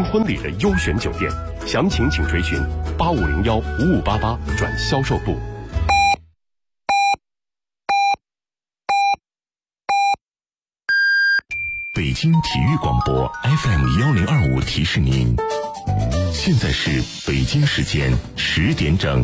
婚礼的优选酒店，详情请垂询85015588转销售部。 北京体育广播 FM1025 提示您，现在是北京时间10点整。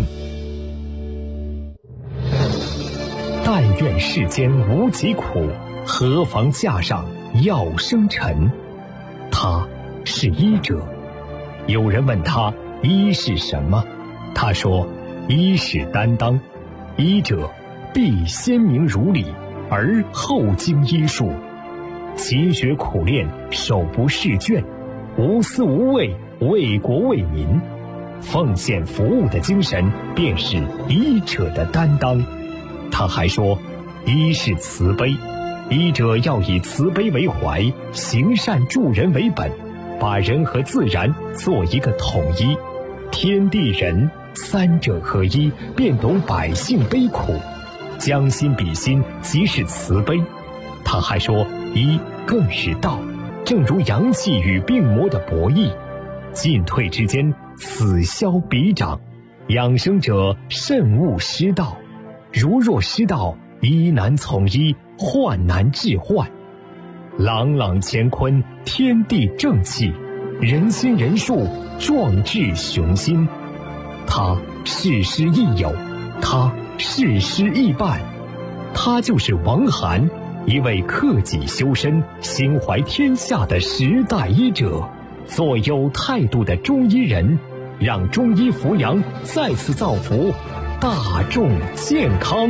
但愿世间无疾苦，何妨架上药生尘。他是医者。有人问他医是什么，他说医是担当，医者必先明如理，而后经医术，勤学苦练，手不释卷，无私无畏，为国为民，奉献服务的精神便是医者的担当。他还说医是慈悲，医者要以慈悲为怀，行善助人为本，把人和自然做一个统一，天地人三者合一，便懂百姓悲苦，将心比心，即是慈悲。他还说医更是道，正如阳气与病魔的博弈，进退之间，此消彼长，养生者慎勿失道，如若失道，医难从医，患难治患。朗朗乾坤，天地正气，人心人术，壮志雄心。他事师亦友，他事师亦伴，他就是王涵，一位克己修身、心怀天下的时代医者，做有态度的中医人，让中医扶阳再次造福大众健康。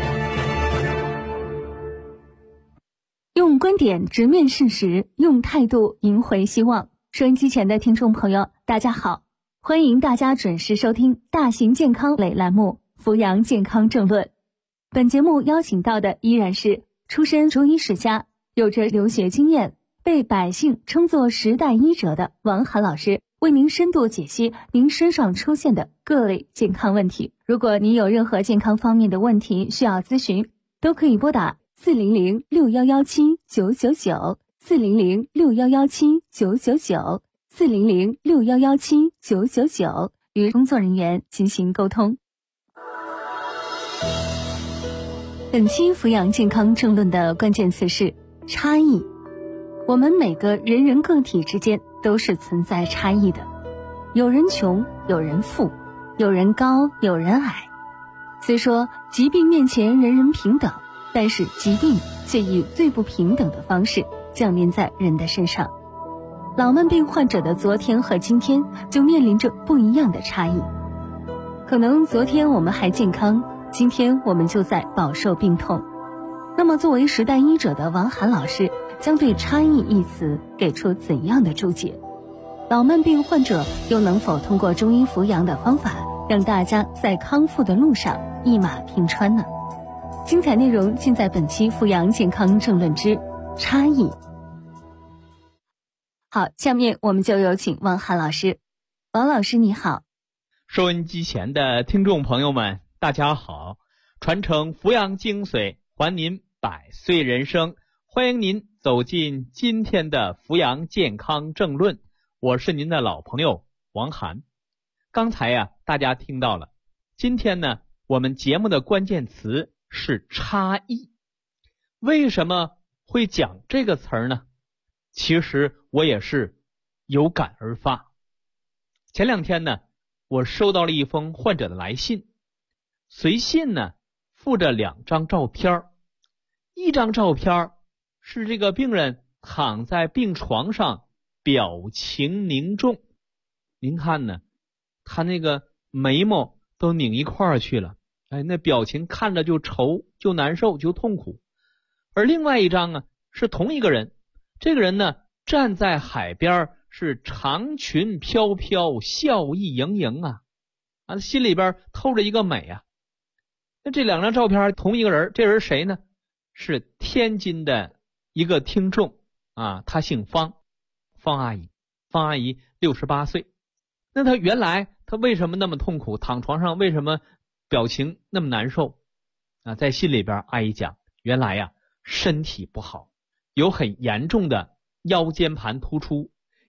用观点直面事实，用态度赢回希望。收音机前的听众朋友，大家好，欢迎大家准时收听大型健康类栏目《扶阳健康政论》。本节目邀请到的依然是出身中医世家，有着留学经验，被百姓称作时代医者的王涵老师，为您深度解析您身上出现的各类健康问题。如果您有任何健康方面的问题需要咨询，都可以拨打4006117999400 4006117999400与工作人员进行沟通。本期扶阳健康政论的关键词是差异。我们每个人人个体之间都是存在差异的，有人穷，有人富，有人高，有人矮。虽说疾病面前人人平等，但是疾病却以最不平等的方式降临在人的身上。老慢病患者的昨天和今天就面临着不一样的差异。可能昨天我们还健康，今天我们就在饱受病痛。那么作为时代医者的王涵老师将对差异一词给出怎样的注解？老慢病患者又能否通过中医扶阳的方法，让大家在康复的路上一马平川呢？精彩内容尽在本期扶阳健康政论之差异。好，下面我们就有请王涵老师。王老师你好。 收音机前的听众朋友们大家好，传承扶阳精髓，还您百岁人生，欢迎您走进今天的扶阳健康政论，我是您的老朋友王涵。刚才大家听到了，今天呢我们节目的关键词是差异。为什么会讲这个词儿呢？其实我也是有感而发。前两天呢，我收到了一封患者的来信，随信呢附着2张照片，一张照片是这个病人躺在病床上，表情凝重。您看呢，他那个眉毛都拧一块儿去了，那表情看着就愁，就难受，就痛苦。而另外一张是同一个人，这个人呢站在海边，是长裙飘飘，笑意盈盈心里边透着一个美那这2张照片同一个人，这人谁呢？是天津的一个听众他姓方，方阿姨68岁。那他原来他为什么那么痛苦，躺床上为什么表情那么难受在信里边阿姨讲，原来身体不好，有很严重的腰间盘突出，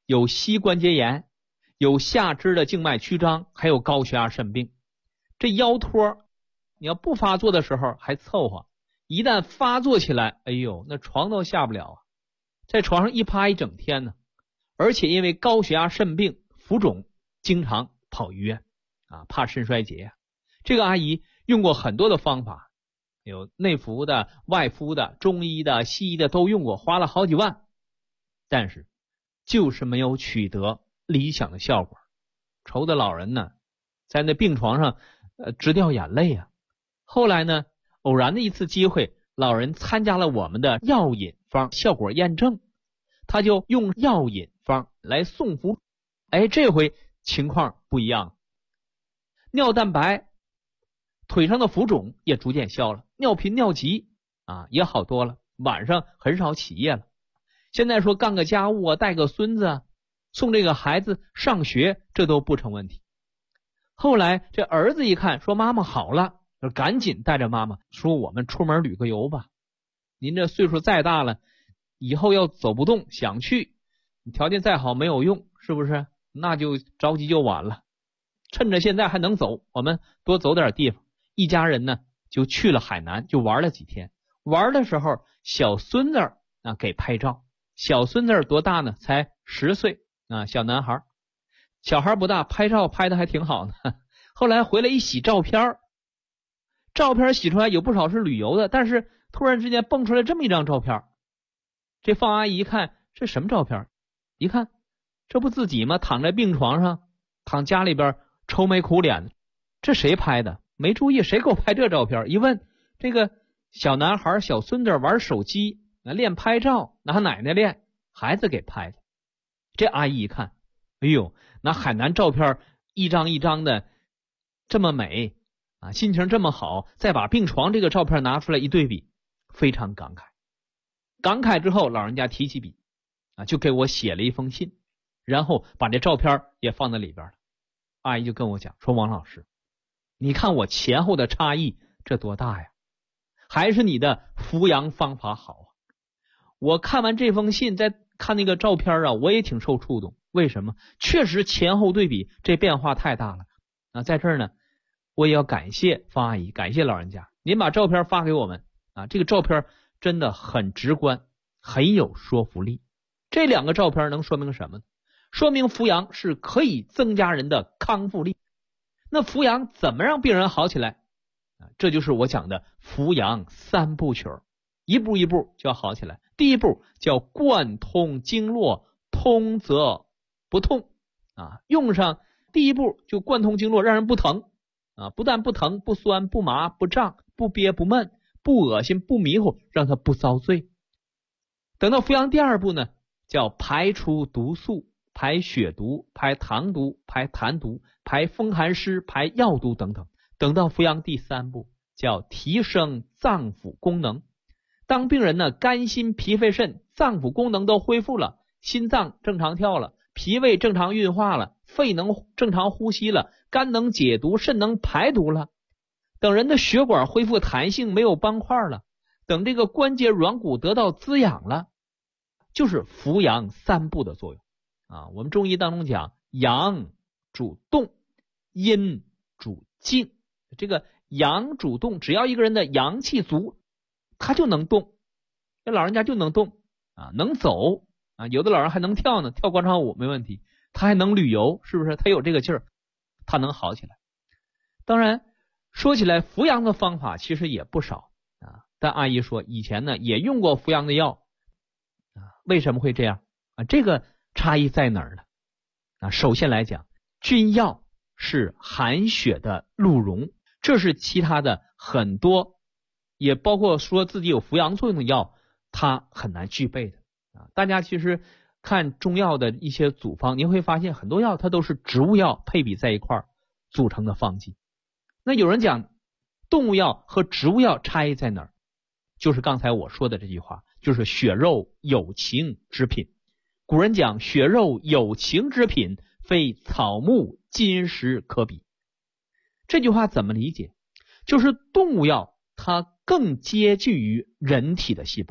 有膝关节炎，有下肢的静脉曲张，还有高血压肾病。这腰托你要不发作的时候还凑合，一旦发作起来，哎呦，那床都下不了啊，在床上一趴一整天呢。而且因为高血压肾病浮肿，经常跑医院啊，怕肾衰竭。这个阿姨用过很多的方法，有内服的、外敷的、中医的、西医的都用过，花了好几万，但是就是没有取得理想的效果。愁的老人呢，在那病床上直掉眼泪啊。后来呢，偶然的一次机会，老人参加了我们的药引方效果验证，他就用药引方来送服，这回情况不一样，尿蛋白、腿上的浮肿也逐渐消了，尿频尿急也好多了，晚上很少起夜了。现在说干个家务啊，带个孙子啊，送这个孩子上学，这都不成问题。后来这儿子一看说妈妈好了，就赶紧带着妈妈说我们出门旅个游吧，您这岁数再大了，以后要走不动想去，条件再好没有用，是不是？那就着急就晚了，趁着现在还能走，我们多走点地方。一家人呢就去了海南，就玩了几天。玩的时候小孙子给拍照，小孙子多大呢？才10岁小男孩，小孩不大，拍照拍的还挺好呢。后来回来一洗照片，照片洗出来有不少是旅游的，但是突然之间蹦出来这么一张照片。这方阿姨一看，这什么照片？一看这不自己吗？躺在病床上，躺家里边愁眉苦脸的，这谁拍的？没注意，谁给我拍这照片？一问，这个小男孩小孙子玩手机练拍照，拿奶奶练，孩子给拍的。这阿姨一看，哎呦，拿海南照片一张一张的这么美心情这么好，再把病床这个照片拿出来一对比，非常感慨。感慨之后，老人家提起笔就给我写了一封信，然后把这照片也放在里边了。阿姨就跟我讲说，王老师，你看我前后的差异这多大呀，还是你的扶阳方法好啊。我看完这封信，再看那个照片我也挺受触动。为什么？确实前后对比，这变化太大了在这儿呢，我也要感谢方阿姨，感谢老人家，您把照片发给我们这个照片真的很直观，很有说服力。这两个照片能说明什么呢？说明扶阳是可以增加人的康复力。那扶阳怎么让病人好起来这就是我讲的扶阳3部曲，一步一步就要好起来。第一步叫贯通经络，通则不痛用上第一步就贯通经络，让人不疼不但不疼，不酸，不麻，不胀，不憋，不闷，不恶心，不迷糊，让他不遭罪。等到扶阳第二步呢，叫排出毒素，排血毒，排糖毒，排痰毒，排风寒湿，排药毒等等。等到扶阳第3步，叫提升脏腑功能。当病人呢肝心脾肺肾脏腑功能都恢复了，心脏正常跳了，脾胃正常运化了，肺能正常呼吸了，肝能解毒，肾能排毒了，等人的血管恢复弹性，没有斑块了，等这个关节软骨得到滋养了，就是扶阳3步的作用我们中医当中讲，阳主动，阴主静。这个阳主动，只要一个人的阳气足，他就能动。这老人家就能动能走有的老人还能跳呢，跳广场舞没问题，他还能旅游，是不是？他有这个劲儿，他能好起来。当然说起来扶阳的方法其实也不少但阿姨说以前呢也用过扶阳的药为什么会这样这个差异在哪儿呢首先来讲，君药是含血的鹿茸，这是其他的很多也包括说自己有扶阳作用的药它很难具备的大家其实看中药的一些组方，您会发现很多药它都是植物药配比在一块儿组成的方剂。那有人讲动物药和植物药差异在哪儿？就是刚才我说的这句话，就是血肉有情之品。古人讲血肉有情之品，非草木金石可比。这句话怎么理解？就是动物药它更接近于人体的细胞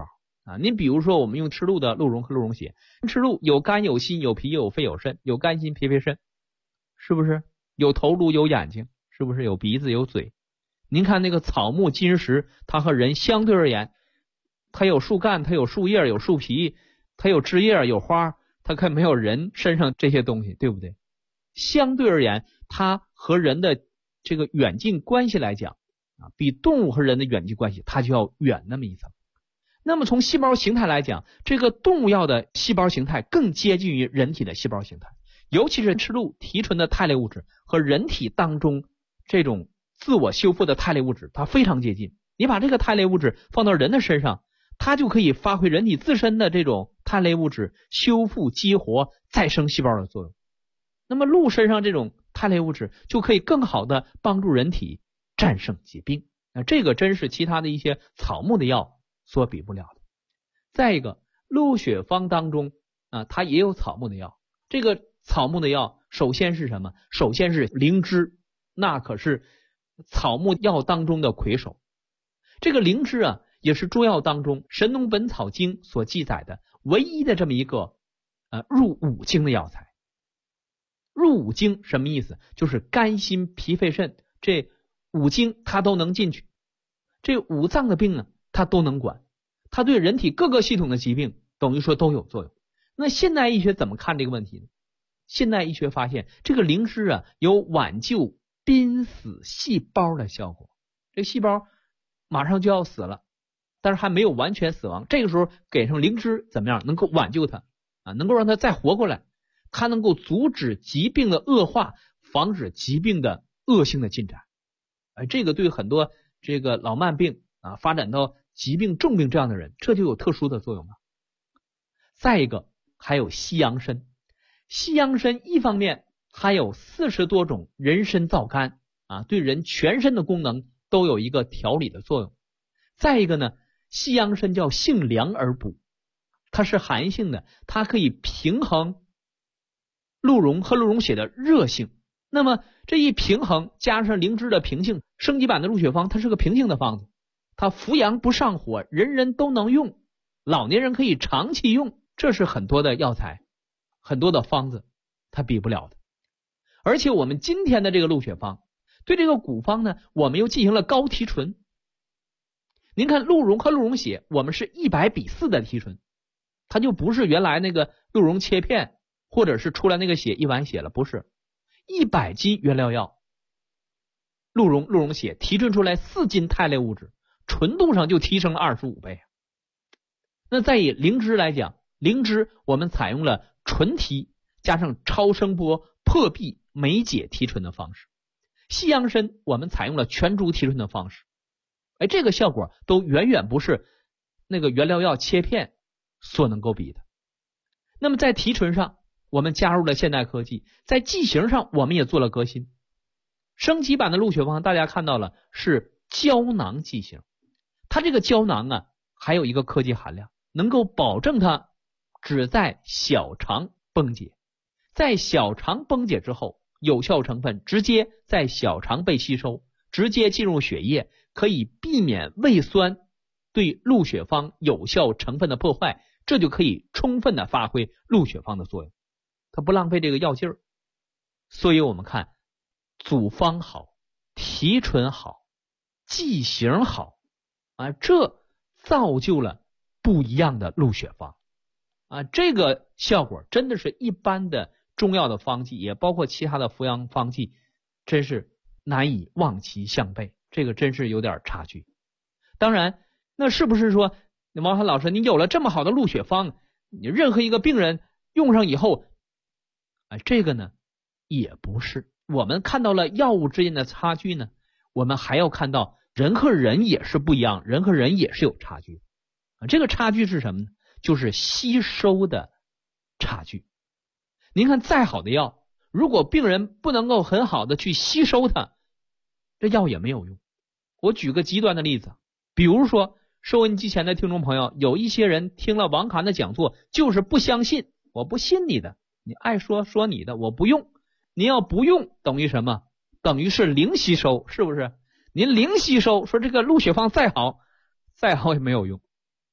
啊。您比如说我们用吃鹿的鹿茸和鹿茸血，吃鹿有肝有心有脾有肺有肾，有肝心脾肺肾，是不是？有头颅有眼睛，是不是？有鼻子有嘴。您看那个草木金石，它和人相对而言，它有树干，它有树叶，有树皮，它有枝叶有花，它可没有人身上这些东西，对不对？相对而言，它和人的这个远近关系来讲啊，比动物和人的远近关系它就要远那么一层。那么从细胞形态来讲，这个动物药的细胞形态更接近于人体的细胞形态，尤其是吃鹿提纯的肽类物质和人体当中这种自我修复的肽类物质它非常接近。你把这个肽类物质放到人的身上，它就可以发挥人体自身的这种肽类物质修复激活再生细胞的作用。那么鹿身上这种肽类物质就可以更好的帮助人体战胜疾病，这个真是其他的一些草木的药所比不了的。再一个，鹿血方当中它也有草木的药，这个草木的药首先是什么？首先是灵芝，那可是草木药当中的魁首。这个灵芝也是中药当中《神农本草经》所记载的唯一的这么一个入五经的药材。入五经什么意思？就是肝心脾肺肾这五经它都能进去，这五脏的病它都能管，它对人体各个系统的疾病等于说都有作用。那现代医学怎么看这个问题呢？现代医学发现这个灵芝有挽救濒死细胞的效果，这细胞马上就要死了，但是还没有完全死亡，这个时候给上灵芝怎么样？能够挽救它能够让它再活过来，它能够阻止疾病的恶化，防止疾病的恶性的进展。这个对很多这个老慢病发展到疾病重病这样的人，这就有特殊的作用了。再一个还有西洋参，西洋参一方面它有40多种人参皂苷对人全身的功能都有一个调理的作用。再一个呢，西洋参叫性凉而补，它是寒性的，它可以平衡鹿茸和鹿茸血的热性。那么这一平衡，加上灵芝的平性，升级版的鹿血方它是个平性的方子，它扶阳不上火，人人都能用，老年人可以长期用，这是很多的药材很多的方子它比不了的。而且我们今天的这个鹿血方对这个古方呢，我们又进行了高提纯。您看鹿茸和鹿茸血我们是100:4的提纯，它就不是原来那个鹿茸切片或者是出来那个血1碗血了，不是，100斤原料药鹿茸血提纯出来4斤肽类物质，纯度上就提升了25倍。那再以灵芝来讲，灵芝我们采用了纯提加上超声波破壁酶解提纯的方式，西洋参我们采用了全株提纯的方式，这个效果都远远不是那个原料药切片所能够比的。那么在提纯上我们加入了现代科技，在剂型上我们也做了革新。升级版的鹿血方大家看到了是胶囊剂型，它这个胶囊还有一个科技含量，能够保证它只在小肠崩解，在小肠崩解之后，有效成分直接在小肠被吸收，直接进入血液，可以避免胃酸对鹿血方有效成分的破坏，这就可以充分的发挥鹿血方的作用，它不浪费这个药劲儿。所以我们看组方好，提纯好，剂型好这造就了不一样的鹿血方这个效果真的是一般的中药的方剂，也包括其他的服药方剂，真是难以望其项背，这个真是有点差距。当然那是不是说王涵老师你有了这么好的鹿血方，你任何一个病人用上以后这个呢也不是。我们看到了药物之间的差距呢，我们还要看到人和人也是不一样，人和人也是有差距这个差距是什么呢？就是吸收的差距。您看再好的药，如果病人不能够很好的去吸收它，这药也没有用。我举个极端的例子，比如说收音机前的听众朋友，有一些人听了王涵的讲座就是不相信，我不信你的，你爱说说你的，我不用。您要不用等于什么？等于是零吸收，是不是？您零吸收，说这个鹿血方再好也没有用。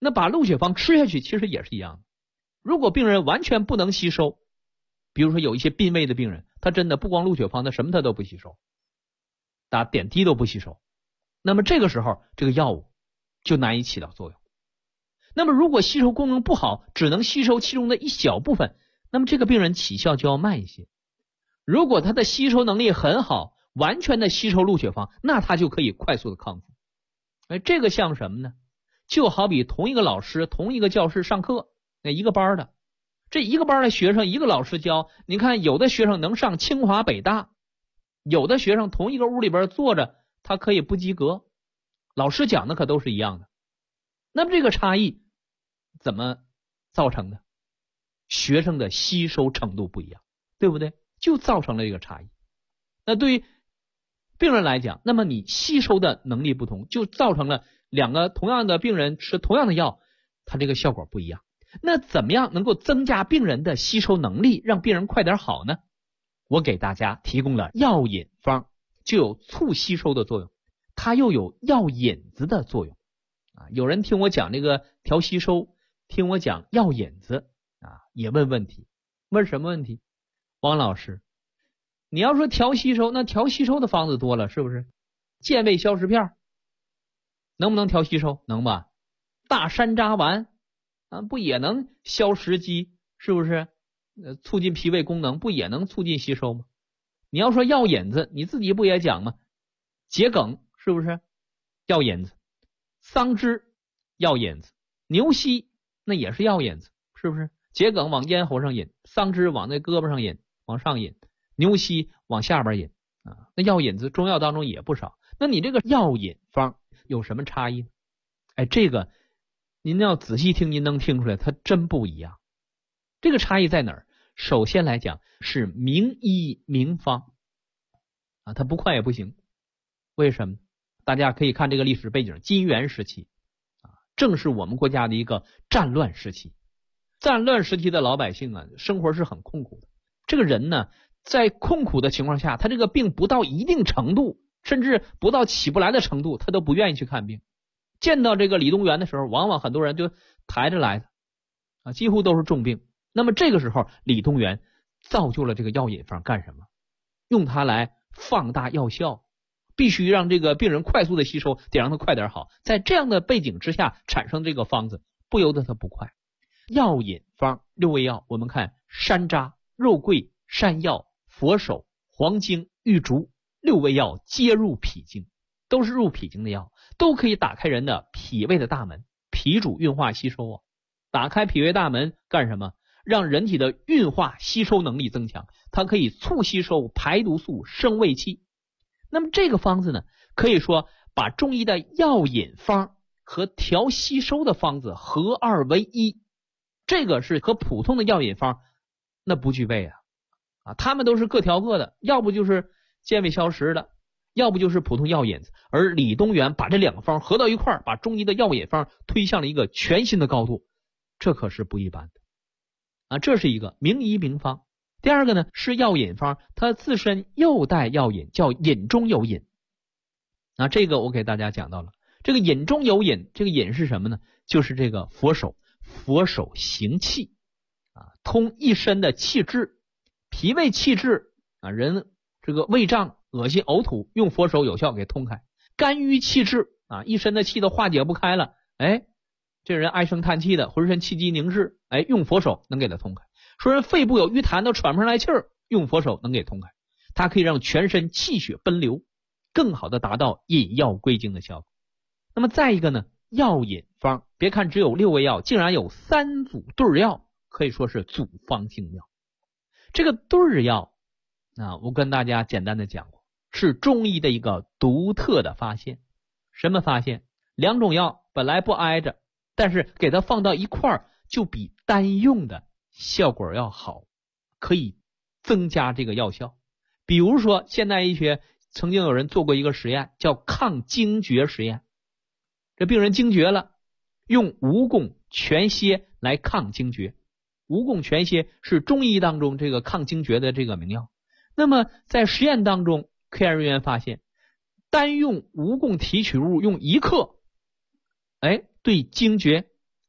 那把鹿血芳吃下去其实也是一样的。如果病人完全不能吸收，比如说有一些病危的病人，他真的不光鹿血芳，他什么他都不吸收，打点滴都不吸收，那么这个时候这个药物就难以起到作用。那么如果吸收功能不好，只能吸收其中的一小部分，那么这个病人起效就要慢一些。如果他的吸收能力很好，完全的吸收鹿血芳，那他就可以快速的康复。这个像什么呢？就好比同一个老师同一个教室上课，那一个班的，这一个班的学生一个老师教，你看有的学生能上清华北大，有的学生同一个屋里边坐着他可以不及格，老师讲的可都是一样的。那么这个差异怎么造成的？学生的吸收程度不一样，对不对？就造成了这个差异。那对于病人来讲，那么你吸收的能力不同，就造成了两个同样的病人吃同样的药，它这个效果不一样。那怎么样能够增加病人的吸收能力，让病人快点好呢？我给大家提供了药引方，就有促吸收的作用，它又有药引子的作用。有人听我讲这个调吸收，听我讲药引子也问问题。问什么问题？王老师，你要说调吸收，那调吸收的方子多了，是不是？健胃消食片能不能调吸收？能吧。大山楂丸不也能消食积，是不是？促进脾胃功能，不也能促进吸收吗？你要说药引子，你自己不也讲吗？桔梗是不是药引子？桑枝药引子，牛膝那也是药引子，是不是？桔梗往咽喉上引，桑枝往那胳膊上引，往上引，牛膝往下边引那药引子中药当中也不少。那你这个药引方有什么差异呢？这个您要仔细听，您能听出来它真不一样。这个差异在哪儿？首先来讲是名医名方它不快也不行。为什么？大家可以看这个历史背景，金元时期正是我们国家的一个战乱时期。战乱时期的老百姓生活是很痛苦的。这个人呢，在痛苦的情况下，他这个病不到一定程度，甚至不到起不来的程度，他都不愿意去看病。见到这个李东垣的时候，往往很多人就抬着来的几乎都是重病。那么这个时候李东垣造就了这个药引方干什么？用它来放大药效，必须让这个病人快速的吸收，得让他快点好。在这样的背景之下产生这个方子，不由得它不快。药引方6味药，我们看山楂、肉桂、山药、佛手、黄精、玉竹6味药皆入脾经，都是入脾经的药，都可以打开人的脾胃的大门，脾主运化吸收打开脾胃大门干什么？让人体的运化吸收能力增强，它可以促吸收排毒素、生胃气。那么这个方子呢，可以说把中医的药引方和调吸收的方子合二为一，这个是和普通的药引方那不具备他们都是各调各的，要不就是健胃消食的，要不就是普通药引子。而李东垣把这两个方合到一块儿，把中医的药引方推向了一个全新的高度，这可是不一般的这是一个名医名方。第二个呢是药引方，它自身又带药引，叫引中有引这个我给大家讲到了。这个引中有引，这个引是什么呢？就是这个佛手，佛手行气通一身的气滞，脾胃气滞人这个胃胀、恶心、呕吐，用佛手有效给通开。肝郁气滞一身的气都化解不开了，这人唉声叹气的，浑身气机凝滞，用佛手能给他通开。说人肺部有淤痰都喘不上来气儿，用佛手能给通开。它可以让全身气血奔流，更好的达到引药归经的效果。那么再一个呢，药引方，别看只有6味药，竟然有3组对药，可以说是组方性药。这个对药我跟大家简单的讲过，是中医的一个独特的发现。什么发现？2种药本来不挨着，但是给它放到一块儿，就比单用的效果要好，可以增加这个药效。比如说现代医学曾经有人做过一个实验，叫抗惊厥实验。这病人惊厥了，用蜈蚣全蝎来抗惊厥。蜈蚣全蝎是中医当中这个抗惊厥的这个名药。那么在实验当中，科研人员发现，单用蜈蚣提取物用1克，对惊厥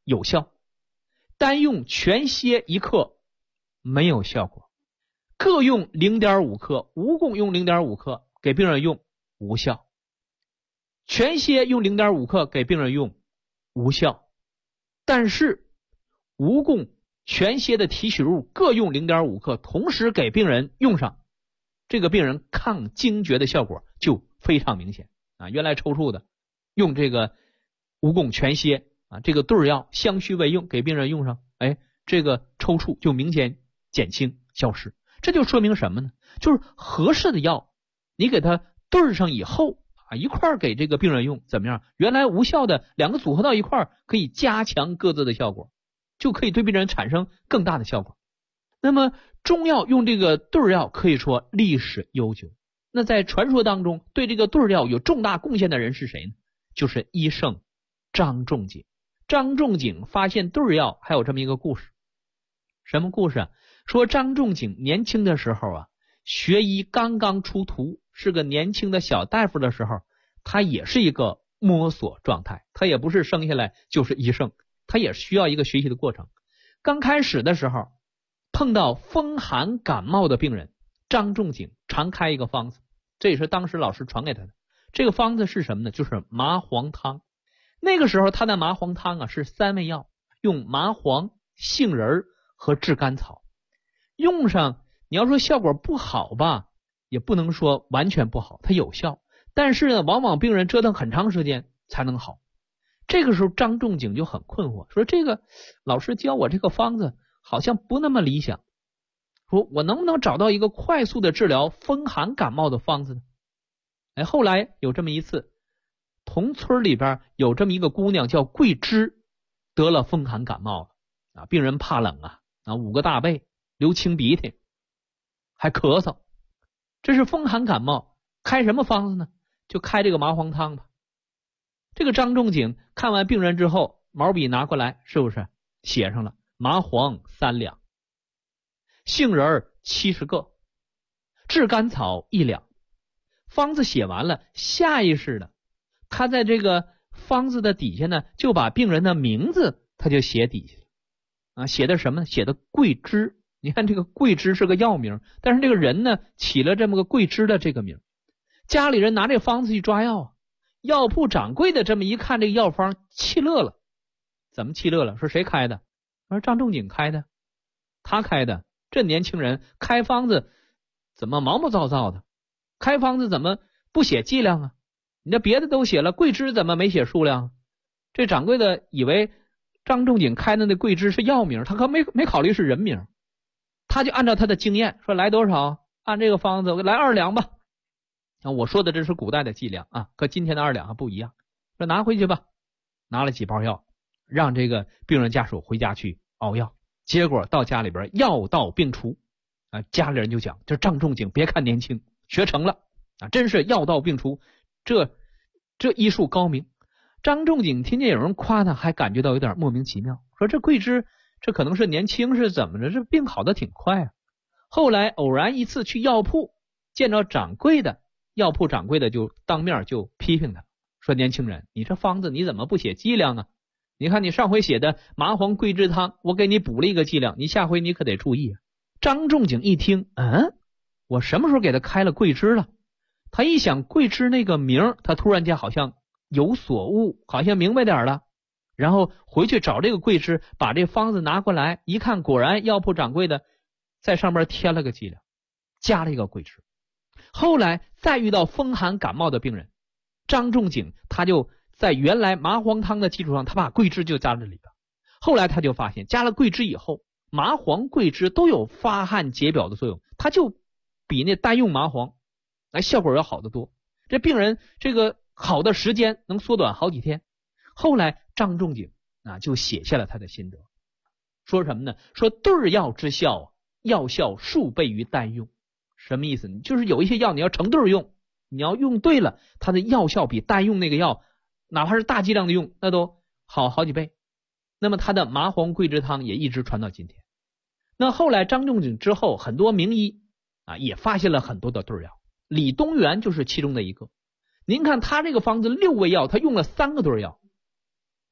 有效，单用全蝎1克没有效果，各用 0.5 克，蜈蚣用 0.5 克给病人用无效，全蝎用 0.5 克给病人用无效，但是蜈蚣、全蝎的提取物各用 0.5 克，同时给病人用上，这个病人抗惊厥的效果就非常明显啊！原来抽搐的，用这个蜈蚣、全蝎啊，这个对药相须为用，给病人用上，哎，这个抽搐就明显减轻消失。这就说明什么呢？就是合适的药，你给它对上以后啊，一块给这个病人用，怎么样？原来无效的两个组合到一块，可以加强各自的效果，就可以对病人产生更大的效果。那么中药用这个对药可以说历史悠久。那在传说当中，对这个对药有重大贡献的人是谁呢？就是医圣张仲景。张仲景发现对药还有这么一个故事。什么故事啊？说张仲景年轻的时候啊，学医刚刚出徒，是个年轻的小大夫的时候，他也是一个摸索状态，他也不是生下来就是医圣，他也需要一个学习的过程。刚开始的时候碰到风寒感冒的病人，张仲景常开一个方子，这也是当时老师传给他的。这个方子是什么呢？就是麻黄汤。那个时候他的麻黄汤啊是3味药，用麻黄、杏仁和炙甘草。用上你要说效果不好吧，也不能说完全不好，它有效，但是呢往往病人折腾很长时间才能好。这个时候张仲景就很困惑，说这个老师教我这个方子好像不那么理想，说我能不能找到一个快速的治疗风寒感冒的方子呢？哎，后来有这么一次，同村里边有这么一个姑娘叫桂枝，得了风寒感冒了啊，病人怕冷啊，5个大背，流清鼻涕，还咳嗽，这是风寒感冒，开什么方子呢？就开这个麻黄汤吧。这个张仲景看完病人之后，毛笔拿过来，是不是写上了麻黄3两，杏仁70个，炙甘草1两。方子写完了，下意识的他在这个方子的底下呢，就把病人的名字他就写底下了啊，写的什么呢？写的桂枝。你看这个桂枝是个药名，但是这个人呢起了这么个桂枝的这个名。家里人拿这方子去抓药啊，药铺掌柜的这么一看这个药方，气乐了。怎么气乐了？说谁开的？说张仲景开的。他开的，这年轻人开方子怎么毛毛躁躁的？开方子怎么不写剂量啊？你这别的都写了，桂枝怎么没写数量啊？这掌柜的以为张仲景开的那桂枝是药名，他可没考虑是人名，他就按照他的经验说来多少，按这个方子我来2两吧。我说的这是古代的剂量啊，和今天的2两还不一样。说拿回去吧，拿了几包药，让这个病人家属回家去熬药。结果到家里边药到病除啊，家里人就讲，这张仲景别看年轻，学成了啊，真是药到病除，这医术高明。张仲景听见有人夸他，还感觉到有点莫名其妙，说这桂枝这可能是年轻是怎么着，这病好的挺快啊。后来偶然一次去药铺见着掌柜的，药铺掌柜的就当面就批评他，说年轻人，你这方子你怎么不写剂量啊？你看你上回写的麻黄桂枝汤，我给你补了一个剂量，你下回你可得注意啊。张仲景一听，我什么时候给他开了桂枝了？他一想桂枝那个名，他突然间好像有所悟，好像明白点了。然后回去找这个桂枝，把这方子拿过来一看，果然药铺掌柜的在上面添了个剂量，加了一个桂枝。后来再遇到风寒感冒的病人，张仲景他就在原来麻黄汤的基础上，他把桂枝就加在里边。后来他就发现加了桂枝以后，麻黄桂枝都有发汗解表的作用，它就比那单用麻黄效果要好得多，这病人这个好的时间能缩短好几天。后来张仲景就写下了他的心得，说什么呢？说对药之效，药效数倍于单用。什么意思呢？就是有一些药你要成对用，你要用对了，它的药效比单用那个药哪怕是大剂量的用那都好几倍。那么他的麻黄桂枝汤也一直传到今天。那后来张仲景之后，很多名医也发现了很多的对药，李东垣就是其中的一个。您看他这个方子6味药，他用了3个对药，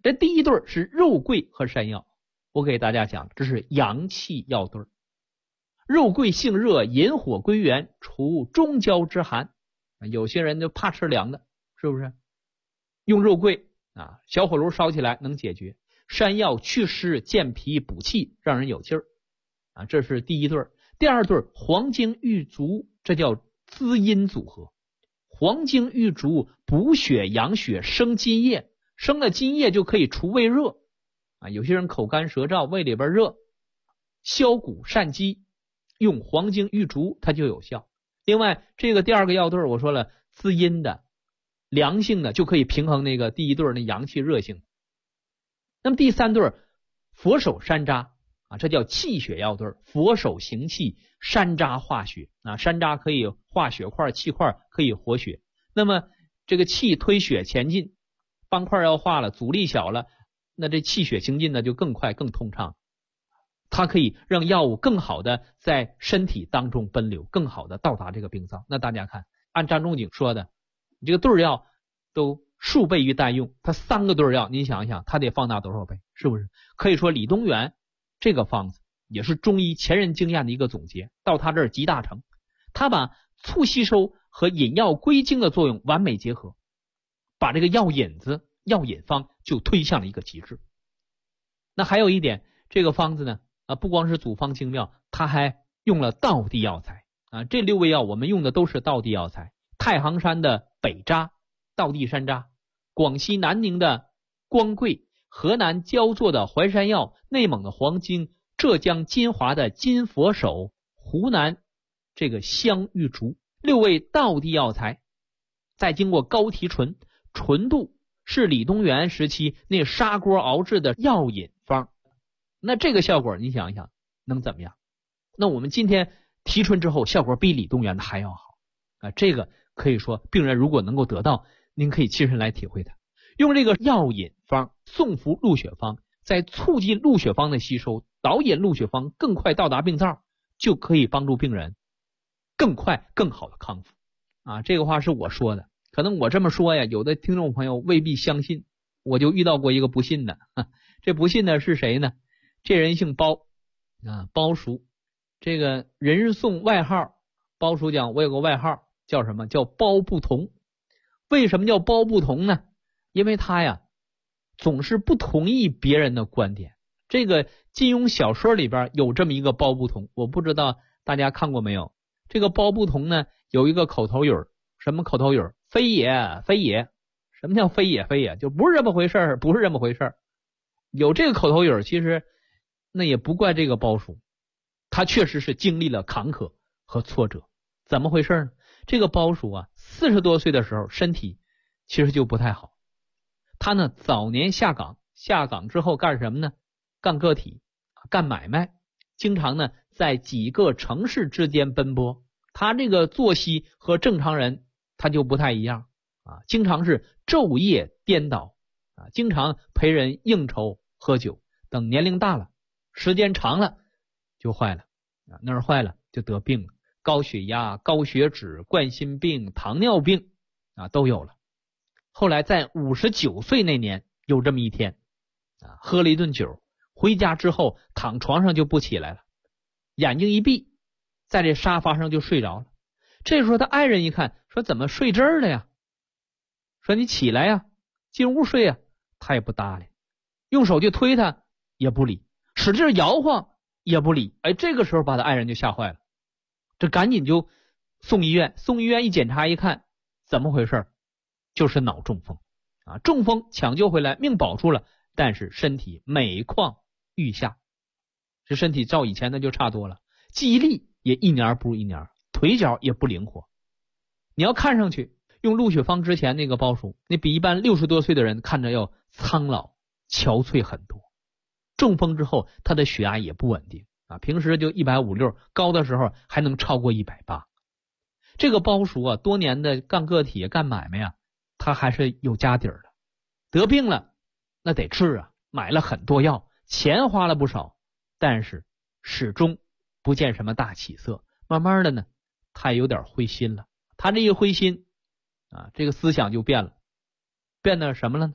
这第一对是肉桂和山药，我给大家讲，这是阳气药对。肉桂性热，引火归元，除中焦之寒。有些人就怕吃凉的，是不是？用肉桂啊，小火炉烧起来能解决。山药祛湿健脾补气，让人有劲儿啊，这是第一对。第二对黄精玉竹，这叫滋阴组合。黄精玉竹补血养血，生津液，生了津液就可以除胃热啊。有些人口干舌燥，胃里边热，消谷善饥，用黄精玉竹它就有效。另外这个第二个药对我说了，滋阴的凉性的就可以平衡那个第一对那阳气热性。那么第三对佛手山楂啊，这叫气血药对。佛手行气，山楂化血啊，山楂可以化血块，气块可以活血。那么这个气推血前进，斑块要化了，阻力小了，那这气血行进呢就更快更通畅。它可以让药物更好的在身体当中奔流，更好的到达这个病灶。那大家看，按张仲景说的，这个对药都数倍于单用，它3个对药，您想一想，它得放大多少倍？是不是？可以说李东垣这个方子也是中医前人经验的一个总结，到他这儿集大成。他把促吸收和引药归经的作用完美结合，把这个药引子、药引方就推向了一个极致。那还有一点，这个方子呢不光是组方精妙，它还用了道地药材啊。这6味药我们用的都是道地药材，太行山的北楂、道地山楂，广西南宁的光桂，河南焦作的淮山药，内蒙的黄精，浙江金华的金佛手，湖南这个香玉竹，6味道地药材，再经过高提纯，纯度是李东垣时期那砂锅熬制的药引方。那这个效果你想一想能怎么样？那我们今天提纯之后，效果比李东垣的还要好啊！这个可以说病人如果能够得到，您可以亲身来体会它。用这个药引方送服入血方，在促进入血方的吸收，导引入血方更快到达病灶，就可以帮助病人更快更好的康复啊！这个话是我说的，可能我这么说呀，有的听众朋友未必相信。我就遇到过一个不信的，这不信的是谁呢？这人姓包啊，包叔。这个人送外号，包叔讲我有个外号叫什么？叫包不同。为什么叫包不同呢？因为他呀总是不同意别人的观点。这个金庸小说里边有这么一个包不同，我不知道大家看过没有。这个包不同呢有一个口头语，什么口头语？非也非也。什么叫非也非也？就不是这么回事儿，不是这么回事儿。有这个口头语，其实那也不怪这个包叔，他确实是经历了坎坷和挫折。怎么回事呢？这个包叔啊40多岁的时候身体其实就不太好。他呢早年下岗，下岗之后干什么呢？干个体，干买卖，经常呢在几个城市之间奔波。他这个作息和正常人他就不太一样啊，经常是昼夜颠倒啊，经常陪人应酬喝酒。等年龄大了，时间长了就坏了啊，那儿坏了就得病了，高血压、高血脂、冠心病、糖尿病啊都有了。后来在59岁那年有这么一天啊，喝了一顿酒，回家之后躺床上就不起来了，眼睛一闭，在这沙发上就睡着了。这时候他爱人一看，说怎么睡这儿了呀？说你起来呀，进屋睡呀。他也不搭理，用手就推他也不理，使劲摇晃也不理。哎，这个时候把他爱人就吓坏了，这赶紧就送医院。送医院一检查一看，怎么回事？就是脑中风啊！中风抢救回来，命保住了，但是身体每况愈下，这身体照以前的就差多了，记忆力也一年不如一年，腿脚也不灵活。你要看上去用入血方之前那个包叔，那比一般60多岁的人看着要苍老憔悴很多。中风之后他的血压也不稳定啊，平时就150-160，高的时候还能超过180。这个包叔啊，多年的干个体干买卖啊，他还是有家底儿的。得病了那得治啊，买了很多药，钱花了不少，但是始终不见什么大起色。慢慢的呢，他有点灰心了。他这一灰心啊，这个思想就变了，变得什么了呢？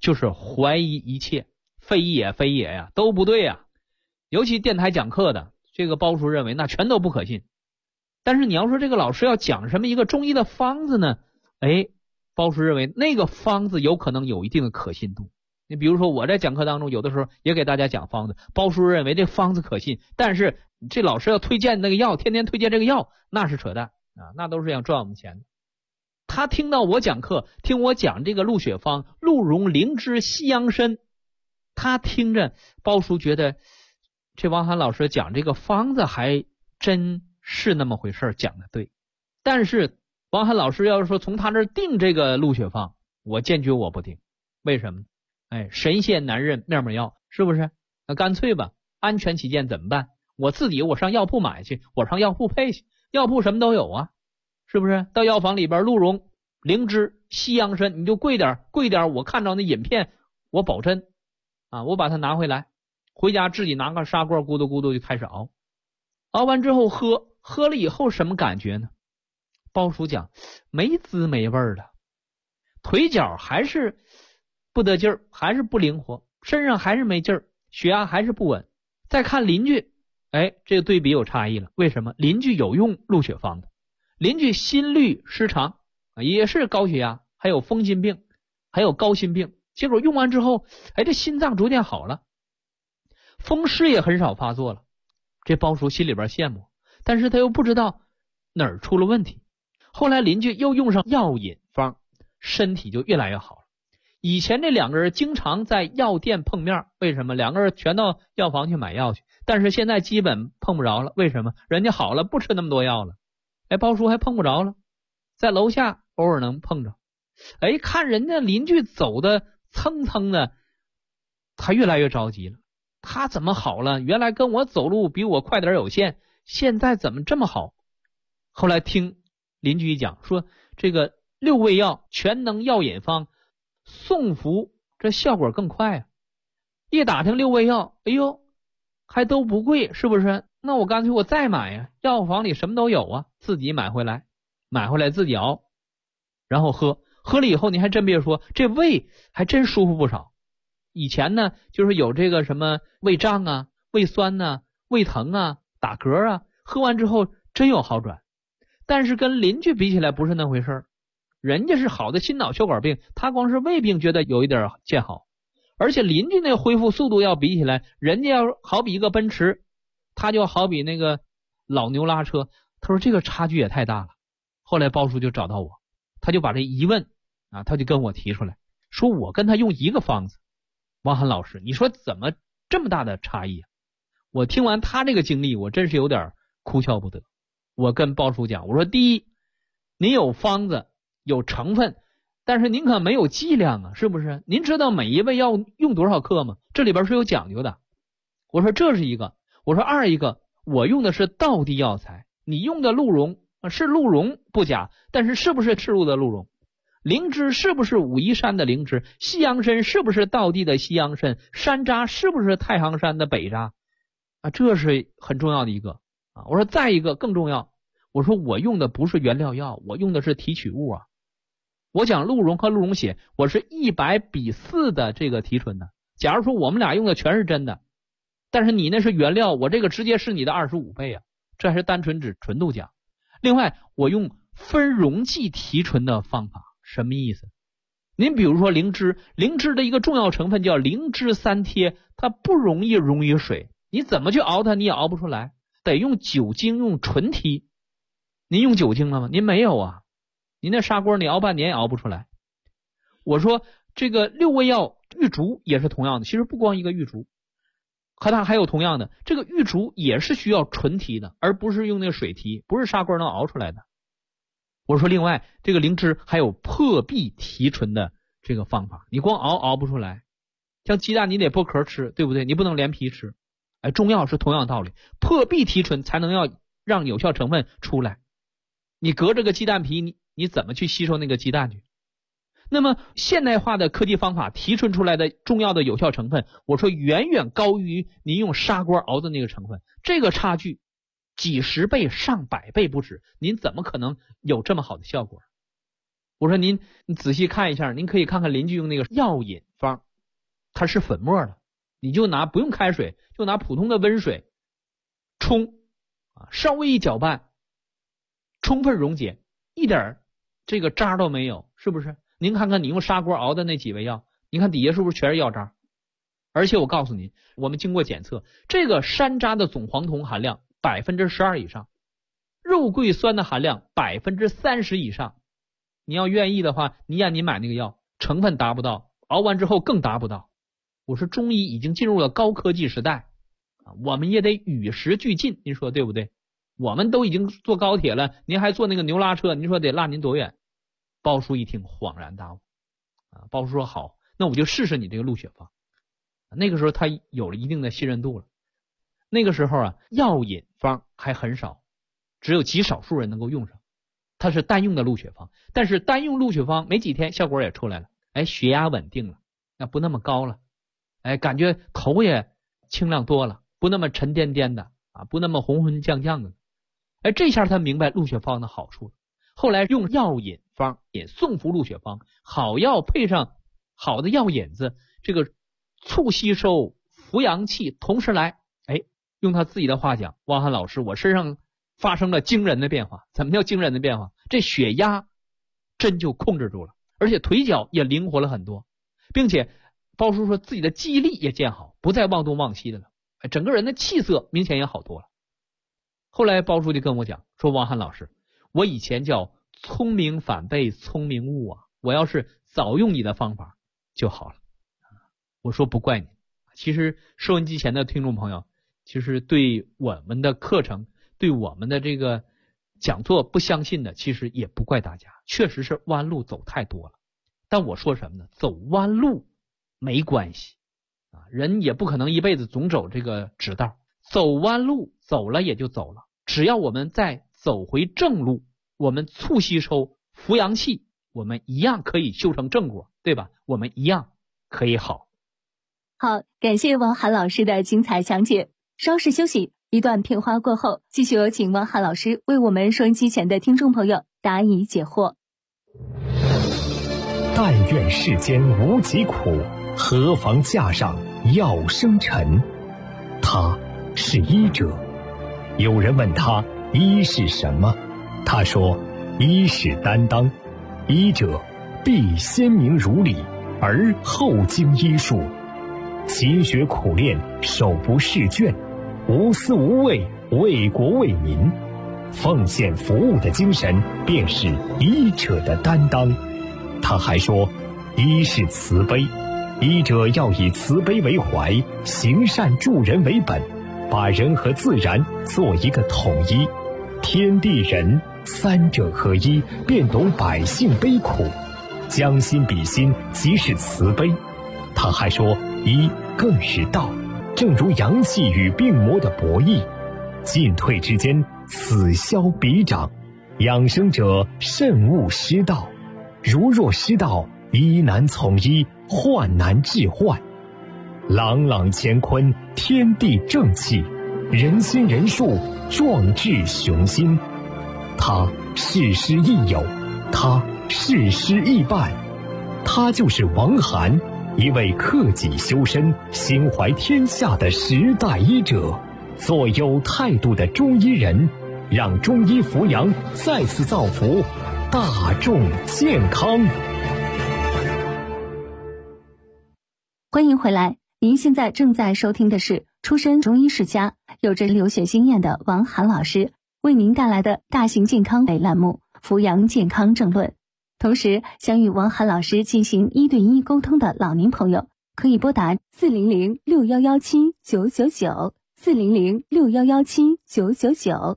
就是怀疑一切，非也非也呀，都不对呀。尤其电台讲课的，这个包叔认为那全都不可信。但是你要说这个老师要讲什么一个中医的方子呢？包叔认为那个方子有可能有一定的可信度。你比如说我在讲课当中有的时候也给大家讲方子，包叔认为这方子可信，但是这老师要推荐那个药，天天推荐这个药，那是扯淡啊，那都是想赚我们钱的。他听到我讲课，听我讲这个鹿血方、鹿茸、灵芝、西洋参，他听着包叔觉得这王涵老师讲这个方子还真是那么回事，讲的对。但是王涵老师要是说从他这儿定这个鹿血方，我坚决我不定。为什么？神仙难认面面药，是不是？那干脆吧，安全起见怎么办？我自己我上药铺买去，我上药铺配去，药铺什么都有啊，是不是？到药房里边鹿茸、灵芝、西洋参，你就贵点，我看着那饮片，我保真啊，我把它拿回来，回家自己拿个砂锅咕嘟咕嘟就开始熬，熬完之后喝了以后什么感觉呢？包叔讲没滋没味的，腿脚还是不得劲儿，还是不灵活，身上还是没劲儿，血压还是不稳。再看邻居，这个对比有差异了。为什么？邻居有用鹿血方的，邻居心律失常，也是高血压，还有风心病，还有高心病，结果用完之后，这心脏逐渐好了，风湿也很少发作了。这包叔心里边羡慕，但是他又不知道哪儿出了问题。后来邻居又用上药引方，身体就越来越好了。以前这两个人经常在药店碰面，为什么？两个人全到药房去买药去，但是现在基本碰不着了。为什么？人家好了，不吃那么多药了。包叔还碰不着了，在楼下偶尔能碰着。看人家邻居走的蹭蹭的，他越来越着急了。他怎么好了？原来跟我走路比我快点有限，现在怎么这么好？后来听邻居一讲，说这个6味药全能药引方送服，这效果更快啊！一打听6味药，还都不贵，是不是？那我干脆我再买呀，药房里什么都有啊，自己买回来自己熬，然后喝了以后，你还真别说，这胃还真舒服不少。以前呢，就是有这个什么胃胀啊、胃酸啊、胃疼啊、打嗝啊，喝完之后真有好转。但是跟邻居比起来不是那回事，人家是好的心脑血管病，他光是胃病觉得有一点见好，而且邻居那恢复速度要比起来，人家要好比一个奔驰，他就好比那个老牛拉车。他说这个差距也太大了。后来包叔就找到我，他就把这疑问他就跟我提出来，说我跟他用一个方子。王涵老师，你说怎么这么大的差异啊？我听完他这个经历，我真是有点哭笑不得。我跟包叔讲，我说第一，您有方子有成分，但是您可没有剂量啊，是不是？您知道每一味药用多少克吗？这里边是有讲究的。我说这是一个。我说二一个，我用的是道地药材，你用的鹿茸是鹿茸不假，但是是不是赤鹿的鹿茸？灵芝是不是武夷山的灵芝？西洋参是不是道地的西洋参？山楂是不是太行山的北楂？这是很重要的一个我说再一个更重要，我说我用的不是原料药，我用的是提取物啊。我讲鹿茸和鹿茸血，我是100:4的这个提纯的。假如说我们俩用的全是真的，但是你那是原料，我这个直接是你的25倍啊，这还是单纯指纯度讲。另外我用分溶剂提纯的方法，什么意思？您比如说灵芝的一个重要成分叫灵芝三贴，它不容易溶于水，你怎么去熬它你也熬不出来，得用酒精，用纯提。您用酒精了吗？您没有啊，您那砂锅你熬半年也熬不出来。我说这个6味药玉竹也是同样的，其实不光一个玉竹，和它还有同样的，这个玉竹也是需要纯提的，而不是用那个水提，不是砂锅能熬出来的。我说另外这个灵芝还有破壁提纯的这个方法，你光熬不出来。像鸡蛋你得剥壳吃，对不对？你不能连皮吃。中药是同样道理，破壁提纯才能要让有效成分出来。你隔着个鸡蛋皮，你怎么去吸收那个鸡蛋去？那么现代化的科技方法提纯出来的重要的有效成分，我说远远高于您用砂锅熬的那个成分，这个差距几十倍上百倍不止，您怎么可能有这么好的效果？ 我说你仔细看一下，您可以看看邻居用那个药引方，它是粉末的，你就不用开水，就拿普通的温水冲稍微一搅拌，充分溶解，一点这个渣都没有，是不是？您看看你用砂锅熬的那几味药，你看底下是不是全是药渣？而且我告诉您，我们经过检测，这个山楂的总黄酮含量12%以上，肉桂酸的含量30%以上。你要愿意的话，你买那个药，成分达不到，熬完之后更达不到。我说中医已经进入了高科技时代，我们也得与时俱进，您说对不对？我们都已经坐高铁了，您还坐那个牛拉车，您说得拉您多远？包叔一听恍然大悟包叔说好，那我就试试你这个鹿血方。那个时候他有了一定的信任度了。那个时候药引方还很少，只有极少数人能够用上，它是单用的鹿血方。但是单用鹿血方没几天效果也出来了，血压稳定了，不那么高了，感觉口也清亮多了，不那么沉甸甸的不那么浑浑降降的。这下他明白鹿血方的好处了。后来用药引方也送服鹿血方，好药配上好的药引子，这个促吸收扶阳气同时来。用他自己的话讲，汪涵老师，我身上发生了惊人的变化。怎么叫惊人的变化？这血压真就控制住了，而且腿脚也灵活了很多，并且包叔说自己的记忆力也见好，不再忘东忘西的了，整个人的气色明显也好多了。后来包叔就跟我讲说，汪涵老师，我以前叫聪明反被聪明误我要是早用你的方法就好了。我说不怪你，其实收音机前的听众朋友，其实对我们的课程，对我们的这个讲座不相信的，其实也不怪大家，确实是弯路走太多了。但我说什么呢？走弯路没关系人也不可能一辈子总走这个直道，走弯路走了也就走了，只要我们再走回正路，我们促吸收扶阳气，我们一样可以修成正果，对吧？我们一样可以好。 好，感谢汪涵老师的精彩讲解。稍事休息，一段片花过后，继续有请汪涵老师为我们收音机前的听众朋友答疑解惑。 但愿世间无疾苦，何妨架上药生尘。他是医者。有人问他医是什么，他说医是担当，医者必先明如理，而后经医术，勤学苦练，手不释卷，无私无畏，为国为民，奉献服务的精神便是医者的担当。他还说医是慈悲，医者要以慈悲为怀，行善助人为本，把人和自然做一个统一，天地人三者合一，便懂百姓悲苦，将心比心，即是慈悲。他还说医更是道，正如阳气与病魔的博弈，进退之间此消彼长，养生者慎勿失道，如若失道，医难从医，患难治患。朗朗乾坤，天地正气，人心人术，壮志雄心。他事师亦友，他事师亦伴，他就是王涵，一位克己修身、心怀天下的时代医者，做有态度的中医人，让中医扶阳再次造福大众健康。 欢迎回来，您现在正在收听的是出身中医世家、有着留学经验的王涵老师为您带来的大型健康类栏目《扶阳健康政论》。同时，想与王涵老师进行1对1沟通的老年朋友，可以拨打4006117999400 4006117999400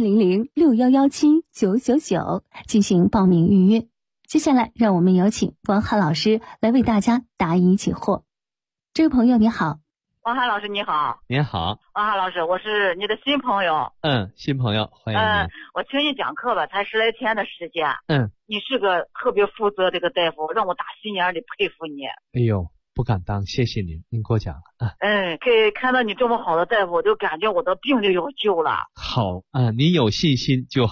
40061179999进行报名预约。接下来，让我们有请王涵老师来为大家答疑解惑。这位朋友你好。 王涵老师你好。 您好。 王涵老师，我是你的新朋友。 新朋友，欢迎您。 我请你讲课吧，才10来天的时间。你是个特别负责这个大夫，让我打心眼里佩服你。 哎呦，不敢当，谢谢您，您给我讲了。 看到你这么好的大夫，我就感觉我的病就有救了。 好您有信心就好。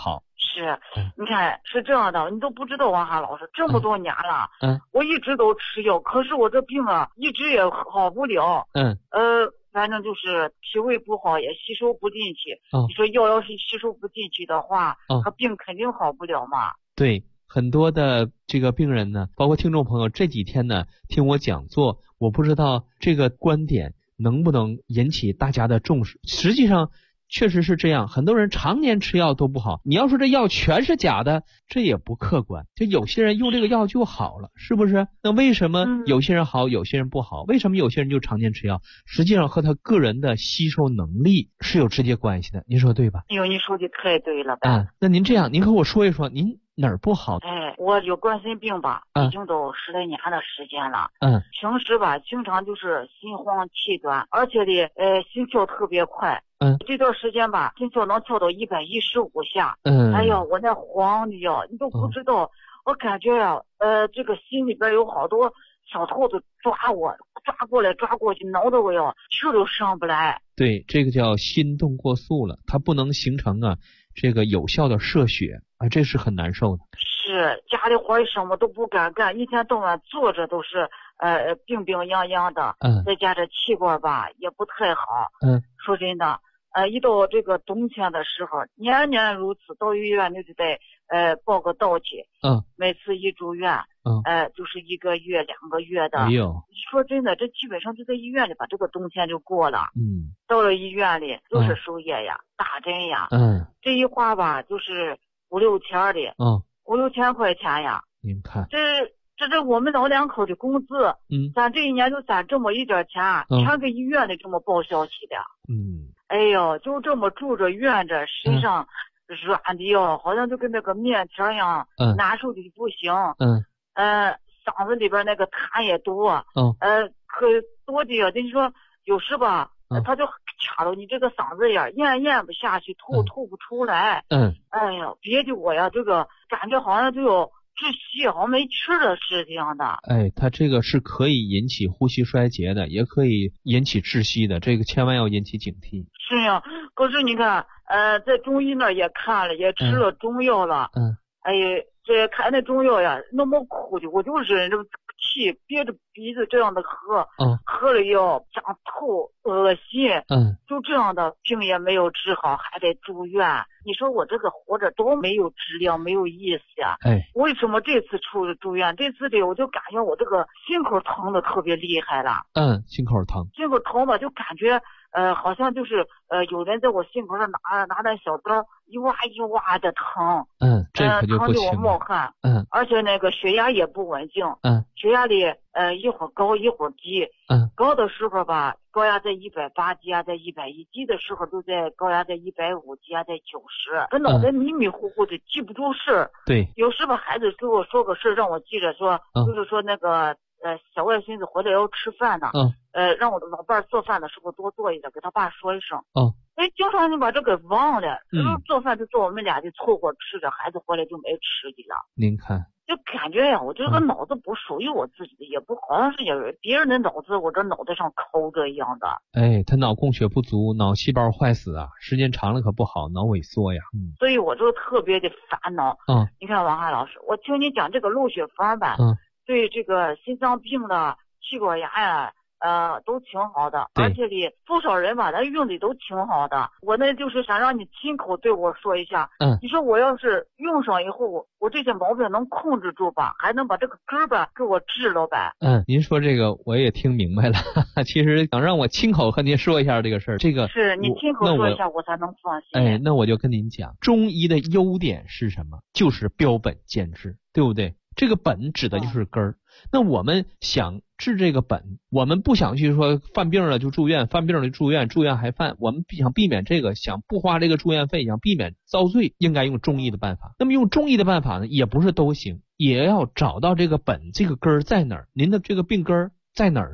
是，你看是这样的，你都不知道王涵老师这么多年了，我一直都吃药，可是我这病啊一直也好不了，反正就是脾胃不好也吸收不进去，你说药要是吸收不进去的话，他病肯定好不了嘛。 对，很多的这个病人呢，包括听众朋友这几天呢听我讲座，我不知道这个观点能不能引起大家的重视。实际上确实是这样，很多人常年吃药都不好，你要说这药全是假的，这也不客观，就有些人用这个药就好了，是不是？那为什么有些人好，有些人不好？为什么有些人就常年吃药？实际上和他个人的吸收能力是有直接关系的，您说对吧？ 哎呦，你说的太对了。 那您这样，您和我说一说您哪儿不好？ 我有冠心病吧，已经都10来年的时间了。平时吧，经常就是心慌气短，而且的心跳特别快。这段时间吧，心跳能跳到115下。哎呀，我那慌的呀，你都不知道，我感觉呀，这个心里边有好多小兔子抓我，抓过来抓过去，挠得我呀气都上不来。 对，这个叫心动过速了，它不能形成这个有效的射血这是很难受的。 是，家里活什么都不敢干，一天到晚坐着都是病病殃殃的。再加上气管吧也不太好。说真的，一到这个冬天的时候，年年如此，到医院就得报个到期。每次一住院，就是1个月2个月的。 哎呦， 说真的，这基本上就在医院里把这个冬天就过了。到了医院里都是输液呀，打针呀。这一花吧就是5、6千的。5、6千块钱呀。 您看， 这我们老2口的工资，咱这一年就攒这么一点钱，全给医院里这么报销去的。哎呦，就这么住着院着，身上软的哟，好像就跟那个面条一样，难受的不行。嗓子里边那个痰也多。可多的呀，你说有时吧，他就卡到你这个嗓子眼，咽不下去，吐不出来。哎呀，憋的我呀，这个感觉好像就有窒息，好像没吃的是这样的。 它这个是可以引起呼吸衰竭的，也可以引起窒息的，这个千万要引起警惕。 是呀，可是你看，在中医那儿也看了，也吃了中药了。哎呀，这看那中药呀，那么苦的，我就忍着气，憋着鼻子这样的喝。喝了药想吐，恶心。就这样的病也没有治好，还得住院。你说我这个活着多没有质量，没有意思呀。为什么这次住院？这次的我就感觉我这个心口疼的特别厉害了。 心口疼吧，就感觉好像就是有人在我心口上拿那小刀一挖一挖的疼。 这可就不行了。 疼得我冒汗。而且那个血压也不稳定。血压里一会儿高一会儿低。高的时候吧，高压在180，低压在110，低的时候都在高压在150，低压在90。这脑袋迷迷糊糊的，记不住事儿。 对， 有时吧，孩子给我说个事儿，让我记着说，就是说那个小外孙子回来要吃饭呢。让我的老伴做饭的时候多做一点，给他爸说一声。经常就把这给忘了。做饭就做我们俩就凑合吃着，孩子回来就没吃的了。 您看， 就感觉呀，我这个脑子不属于我自己的，也不好像是有别人的脑子，我这脑袋上抠着一样的。 他脑供血不足，脑细胞坏死啊，时间长了可不好，脑萎缩呀。 所以我就特别的烦恼。你看王涵老师，我听你讲这个漏血方吧，对这个心脏病的、气管炎呀。都挺好的，而且的不少人吧，他用的都挺好的。我呢就是想让你亲口对我说一下。你说我要是用上以后，我这些毛病能控制住吧，还能把这个根吧给我治了呗。 您说这个我也听明白了。其实想让我亲口和您说一下这个事儿，这个是你亲口说一下我才能放心。 那我就跟您讲，中医的优点是什么？就是标本兼治，对不对？这个本指的就是根儿。那我们想治这个本，我们不想去说犯病了就住院，犯病了就住院，住院还犯，我们想避免这个，想不花这个住院费，想避免遭罪，应该用中医的办法。那么用中医的办法呢，也不是都行，也要找到这个本，这个根儿在哪儿？您的这个病根儿在哪儿呢？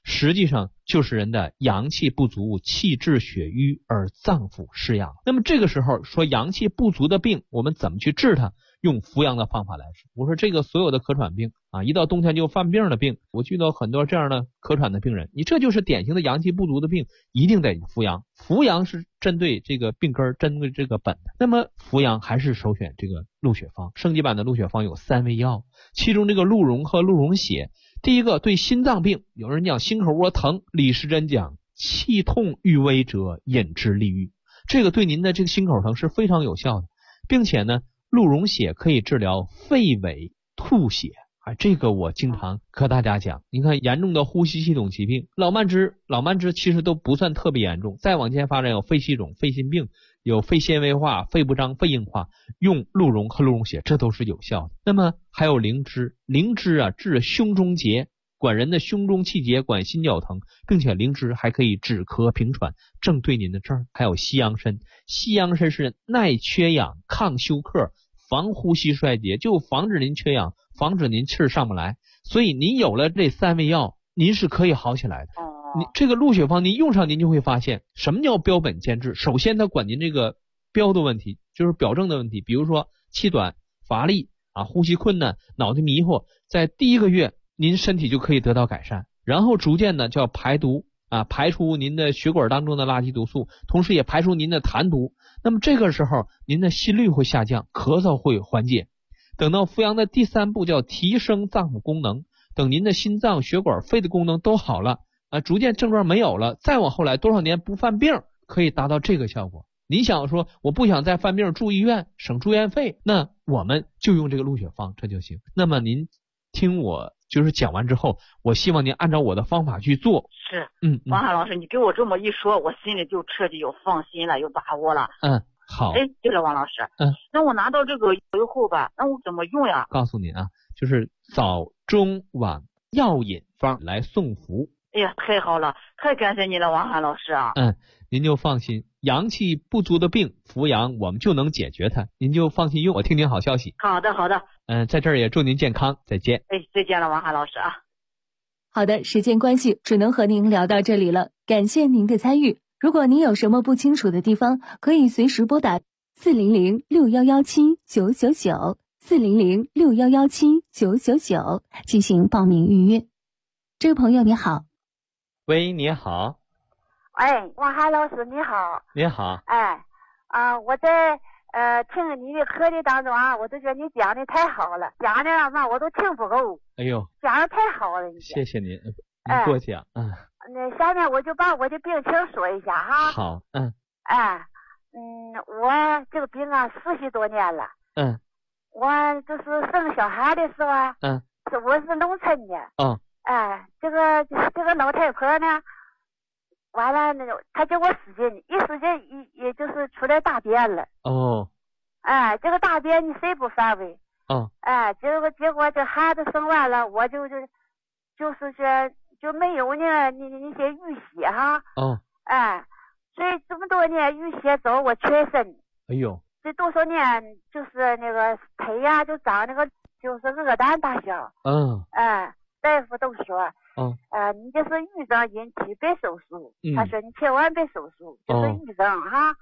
实际上就是人的阳气不足，气滞血瘀而脏腑失养。那么这个时候说阳气不足的病，我们怎么去治它？用扶阳的方法来治。我说这个所有的咳喘病啊，一到冬天就犯病的病，我遇到很多这样的咳喘的病人，你这就是典型的阳气不足的病，一定得扶阳。扶阳是针对这个病根，针对这个本的。那么扶阳还是首选这个鹿血方。升级版的鹿血方有3味药，其中这个鹿茸和鹿茸血，第一个对心脏病，有人讲心口窝疼，李时珍讲气痛欲危者饮之利愈，这个对您的这个心口疼是非常有效的，并且呢鹿茸血可以治疗肺痿吐血啊，这个我经常和大家讲。你看严重的呼吸系统疾病，老慢支其实都不算特别严重，再往前发展有肺气肿、肺心病，有肺纤维化、肺不张、肺硬化，用鹿茸和鹿茸血这都是有效的。那么还有灵芝啊治胸中结，管人的胸中气结，管心绞疼，并且灵芝还可以止咳平喘，正对您的症。还有西洋参是耐缺氧、抗休克、防呼吸衰竭，就防止您缺氧，防止您气儿上不来。所以您有了这3味药，您是可以好起来的。你这个鹿血方您用上，您就会发现什么叫标本兼治。首先它管您这个标的问题，就是表症的问题，比如说气短、乏力啊、呼吸困难、脑袋迷糊，在第1个月您身体就可以得到改善，然后逐渐的叫排毒啊，排出您的血管当中的垃圾毒素，同时也排出您的痰毒。那么这个时候您的心率会下降，咳嗽会缓解。等到扶阳的第3步叫提升脏腑功能，等您的心脏、血管、肺的功能都好了啊，逐渐症状没有了，再往后来多少年不犯病，可以达到这个效果。你想说我不想再犯病住医院省住院费，那我们就用这个鹿血方这就行。那么您听我就是讲完之后，我希望您按照我的方法去做。 是，王涵老师，你给我这么一说，我心里就彻底有放心了，有把握了。 好。 对了，王老师，那我拿到这个以后吧，那我怎么用呀？ 告诉您啊，就是早中晚药引方来送服。 哎呀，太好了，太感谢您了，王涵老师啊。 您就放心，阳气不足的病，扶阳我们就能解决它，您就放心用。我听听好消息。 好的。 在这儿也祝您健康，再见。 再见了，王涵老师啊。 好的，时间关系，只能和您聊到这里了，感谢您的参与。如果您有什么不清楚的地方，可以随时拨打400-6117-999 400-6117-999进行报名预约。这位朋友你好。 喂，你好。 王涵老师你好。 你好。 我在听你的课的当中啊，我都觉得你讲的太好了，讲的嘛我都听不够。 哎呦， 讲的太好了。 谢谢您多讲。 那下面我就把我的病情说一下哈。 好。 我这个病啊40多年了。我就是生小孩的时候啊，我是农村的。这个老太婆呢，完了那种，她叫我使劲，一使劲也就是出来大便了。这个大便你谁不犯为？结果这孩子生完了，我就是说就没有呢，那些淤血哈。所以这么多年淤血走我全身。 哎呦， 这多少年就是那个腿呀就长那个就是鹅蛋大小。大夫都说，你这是痈症引起，别手术。他说你千万别手术，就是痈症哈。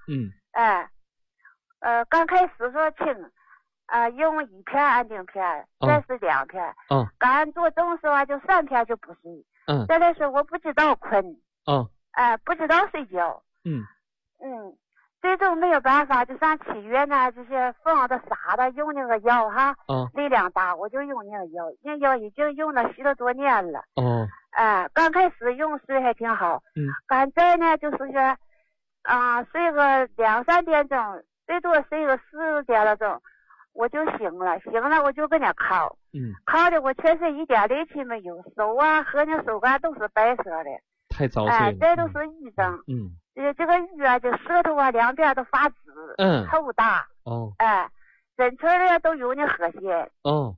刚开始说轻，用1片安定片，再是2片。刚做中时候就3片就不行。再来说我不知道困。不知道睡觉。最终没有办法，就上7月呢，就是放的啥的用那个药哈。力量大，我就用那个药，那药已经用了10多年了。刚开始用睡还挺好。刚才呢就是说，睡个2、3点钟，最多睡个4点了钟，我就醒了我就跟那靠。靠的我全身一点力气没有，手啊和那手感都是白色的。 太遭罪了。 这都是痈症。这个痈啊，就舌头啊两边都发紫。头大。嘴唇呢都有那黑线。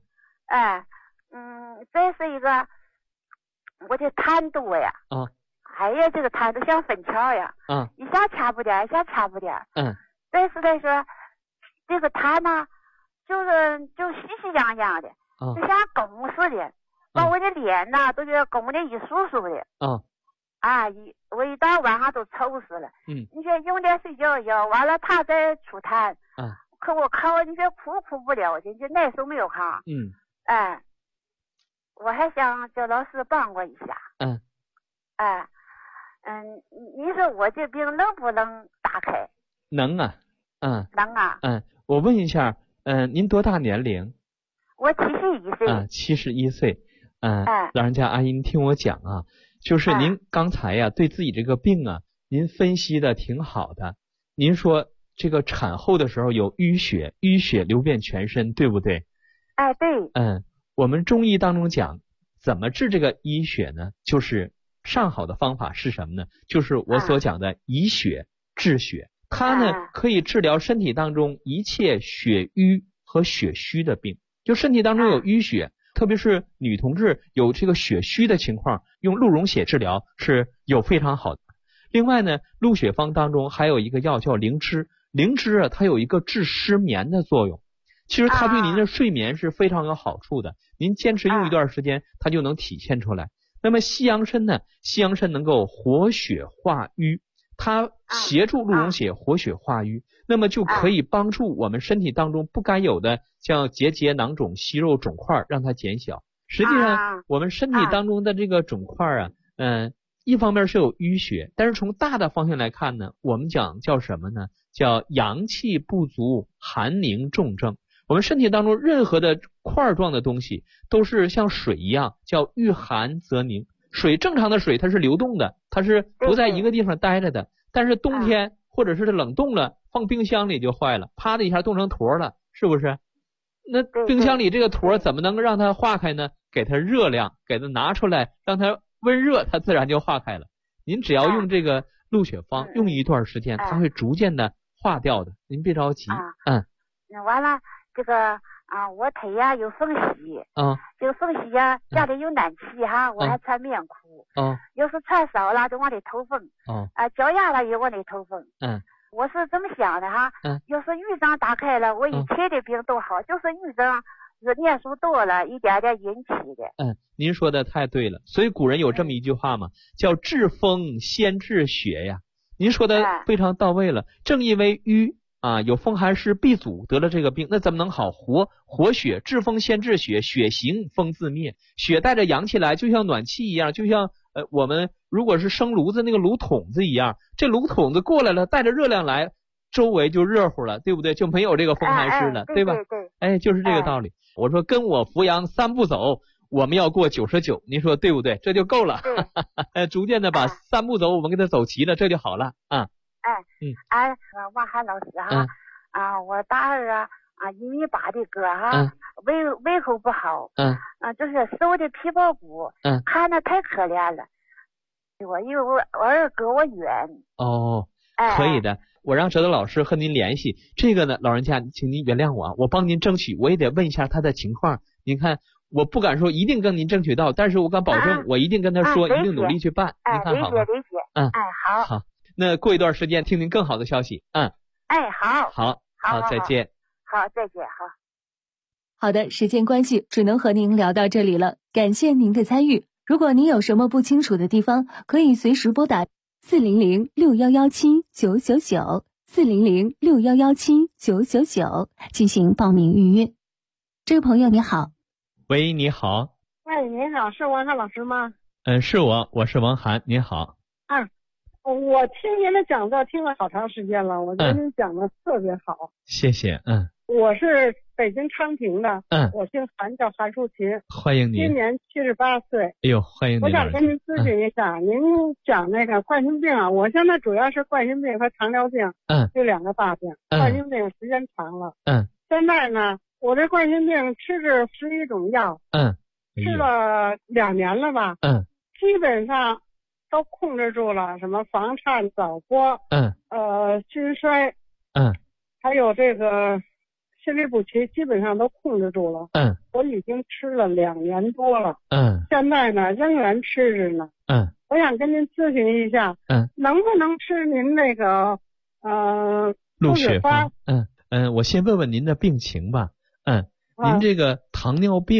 这是一个我的痰多呀。这个痰都像粉条呀。一下掐不点，一下掐不点。这是来说这个痰呢，就稀稀洋洋的，就像汞似的。 把我的脸呐都给拱得一酥酥的。我一到晚上都愁死了。你说用点睡觉药，完了他再出痰。可我靠，你说哭不了去，就耐受没有哈。我还想叫老师帮我一下。你说我这病能不能打开？ 能啊。 能啊。 我问一下，您多大年龄？ 我71岁。 71岁。老人家阿姨，您听我讲啊，就是您刚才呀，对自己这个病啊，您分析的挺好的。您说这个产后的时候有淤血流遍全身，对不对？ 对。 我们中医当中讲，怎么治这个淤血呢？就是上好的方法是什么呢？就是我所讲的以血治血。它呢可以治疗身体当中一切血瘀和血虚的病。就身体当中有淤血，特别是女同志有这个血虚的情况，用鹿茸血治疗是有非常好的。另外呢，鹿血方当中还有一个药叫灵芝，灵芝啊，它有一个治失眠的作用。其实它对您的睡眠是非常有好处的，您坚持用一段时间，它就能体现出来。那么西洋参呢，西洋参能够活血化瘀，它协助鹿茸血活血化瘀，那么就可以帮助我们身体当中不该有的像结节、囊肿、息肉、肿块让它减小。实际上我们身体当中的这个肿块啊，一方面是有淤血，但是从大的方向来看呢，我们讲叫什么呢？叫阳气不足寒凝重症。我们身体当中任何的块状的东西都是像水一样，叫遇寒则凝。水正常的水它是流动的，它是不在一个地方待着的，但是冬天或者是冷冻了，放冰箱里就坏了，啪的一下冻成坨了，是不是？那冰箱里这个坨怎么能让它化开呢？给它热量，给它拿出来，让它温热，它自然就化开了。您只要用这个鹿血方，用一段时间，它会逐渐的化掉的，您别着急。 完了这个我腿呀有缝隙，这个缝隙呀家里有暖气哈，我还穿棉裤，要是穿少了就往里透风，脚丫了也往里透风。我是这么想的哈，要是豫章打开了，我一切的病都好，就是豫章是念书多了一点点引起的。 您说的太对了，所以古人有这么一句话嘛，叫治风先治血呀。您说的非常到位了，正因为瘀有风寒湿闭阻得了这个病，那怎么能好？活血，治风先治血，血行风自灭，血带着阳气来，就像暖气一样，就像我们如果是生炉子那个炉筒子一样，这炉筒子过来了，带着热量来，周围就热乎了，对不对？就没有这个风寒湿了，对吧？对，就是这个道理。我说跟我扶阳3步走，我们要过99，您说对不对？这就够了。逐渐的把3步走我们给它走齐了，这就好了。 王涵老师哈，我大儿1.8米的个哈，胃口不好，就是瘦的皮包骨，看着太可怜了。因为我儿隔我远。 可以的，我让哲德老师和您联系。这个呢，老人家，请您原谅我，我帮您争取，我也得问一下他的情况。您看，我不敢说一定跟您争取到，但是我敢保证，我一定跟他说，一定努力去办。您看好吗？ 理解。好。 那过一段时间听您更好的消息。好，再见。 好，再见。 好的，时间关系，只能和您聊到这里了。感谢您的参与。如果您有什么不清楚的地方，可以随时拨打400-6117-999 400-6117-999进行报名预约。这位朋友你好。 喂，你好。 喂，您好，是王涵老师吗？ 是我是王涵，您好。 我听您的讲座听了好长时间了，我觉得您讲的特别好。 谢谢。 我是北京昌平的，我姓韩，叫韩淑琴， 欢迎您。 今年78岁。 哎呦，欢迎您。 我想跟您咨询一下，您讲那个冠心病我现在主要是冠心病和糖尿病，这2个大病。冠心病时间长了，现在呢，我这冠心病吃着11种药，吃了2年了吧，基本上都控制住了，什么房颤、早搏，心衰，还有这个心律不齐，基本上都控制住了。我已经吃了2年多了，现在呢仍然吃着呢。我想跟您咨询一下，能不能吃您那个鹿血方？我先问问您的病情吧。您这个糖尿病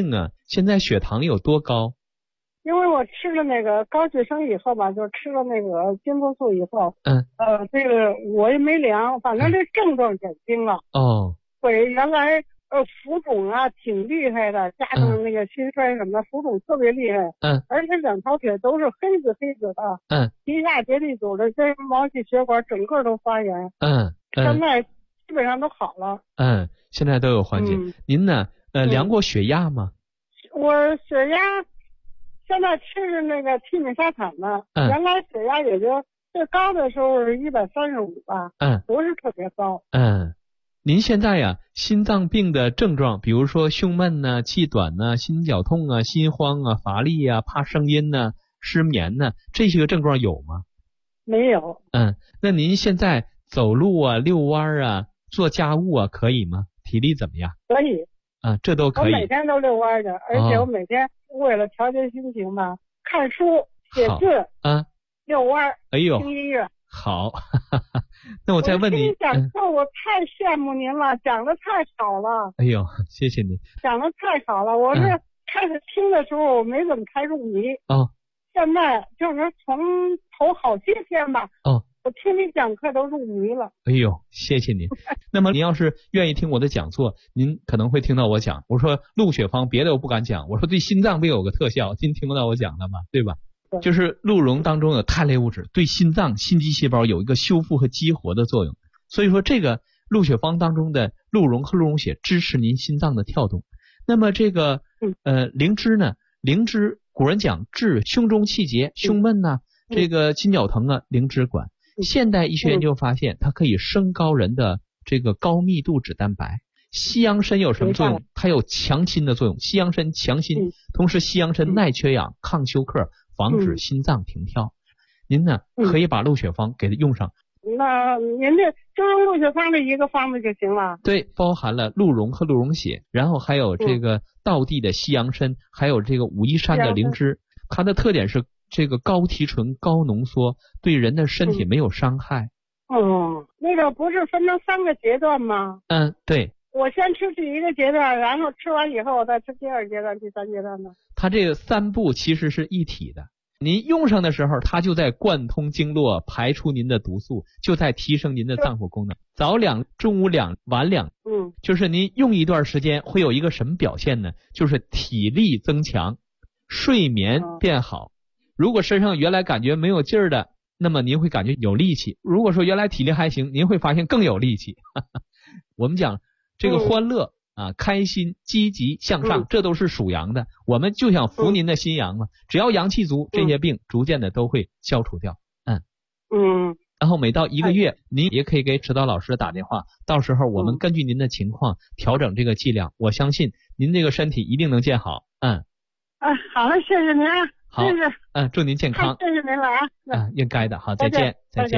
现在血糖有多高？ 因为我吃了那个高血生以后吧，就吃了那个金葡素以后，这个我也没量，反正这症状减轻了。 哦， 腿原来浮肿啊挺厉害的，加上那个心衰什么的，浮肿特别厉害。而且两条腿都是黑紫的。皮下结缔组织跟毛细血管整个都发炎。现在基本上都好了。 现在都有缓解。您呢？量过血压吗？ 我血压现在吃着那个替米沙坦的，原来血压也就最高的时候是135吧，不是特别高。 您现在呀，心脏病的症状，比如说胸闷呢、气短呢、心绞痛啊、心慌啊、乏力啊、怕声音呢、失眠呢，这些个症状有吗？ 没有。 那您现在走路啊、遛弯啊、做家务啊，可以吗？体力怎么样？ 可以。 这都可以。 我每天都遛弯的，而且我每天为了调节心情吧，看书、写字、遛弯、听音乐。 好，那我再问你， 讲课我太羡慕您了，讲的太少了。 哎呦，谢谢您。 讲的太少了，我是开始听的时候我没怎么太入迷。现在就是从头好些天吧。我听你讲课都入迷了。 哎呦，谢谢您。那么您要是愿意听我的讲座，您可能会听到我讲，我说鹿血芳别的我不敢讲，我说对心脏病有个特效，您听不到我讲的吗？对吧？就是鹿茸当中有肽类物质，对心脏、心肌细胞有一个修复和激活的作用。所以说这个鹿血芳当中的鹿茸和鹿茸血支持您心脏的跳动。那么这个灵芝呢？灵芝古人讲治胸中气结、胸闷呐，这个心绞疼啊，灵芝管。现代医学研究发现，它可以升高人的这个高密度脂蛋白。西洋参有什么作用？它有强心的作用，西洋参强心，同时西洋参耐缺氧、抗休克，防止心脏停跳。您呢，可以把鹿血芳给它用上。 那您这就用鹿血芳的一个方子就行了。 对，包含了鹿茸和鹿茸血，然后还有这个道地的西洋参，还有这个武夷山的灵芝。它的特点是这个高提纯、高浓缩，对人的身体没有伤害。 那个不是分成3个阶段吗？ 对。 我先吃第一个阶段，然后吃完以后我再吃第2阶段、第3阶段呢？ 它这个3步其实是一体的。您用上的时候，它就在贯通经络，排出您的毒素，就在提升您的脏腑功能。早2、中午2、晚2。就是您用一段时间会有一个什么表现呢？就是体力增强，睡眠变好。如果身上原来感觉没有劲儿的，那么您会感觉有力气。如果说原来体力还行，您会发现更有力气。我们讲这个欢乐开心、积极向上，这都是属阳的。我们就想扶您的心阳嘛，只要阳气足，这些病逐渐的都会消除掉。然后每到1个月，您也可以给指导老师打电话，到时候我们根据您的情况调整这个剂量。我相信您这个身体一定能见好。 好了，谢谢您啊。 好，祝您健康。 谢谢您了啊。 应该的。好，再见。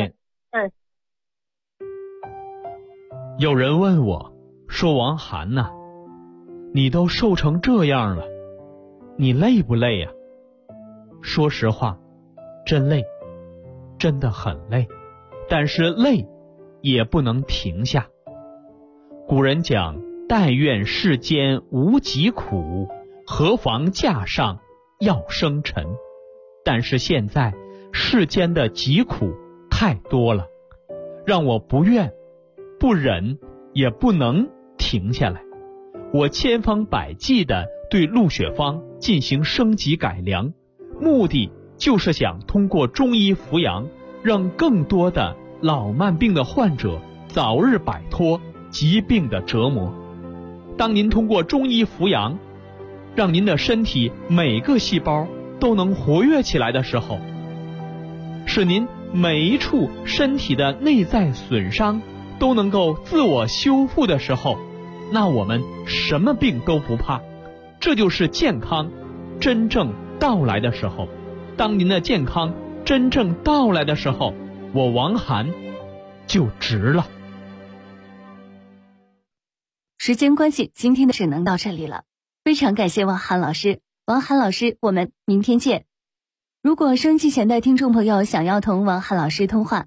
有人问我说，王涵呐，你都瘦成这样了，你累不累呀？说实话，真累，真的很累，但是累也不能停下。古人讲，但愿世间无疾苦，何妨架上要生尘。但是现在世间的疾苦太多了，让我不愿、不忍，也不能停下来。我千方百计的对鹿血芳进行升级改良，目的就是想通过中医扶阳，让更多的老慢病的患者早日摆脱疾病的折磨。当您通过中医扶阳，让您的身体每个细胞都能活跃起来的时候，使您每一处身体的内在损伤都能够自我修复的时候，那我们什么病都不怕。这就是健康真正到来的时候。当您的健康真正到来的时候，我王涵就值了。 时间关系，今天的只能到这里了。非常感谢王涵老师。王涵老师，我们明天见。如果收音机前的听众朋友想要同王涵老师通话，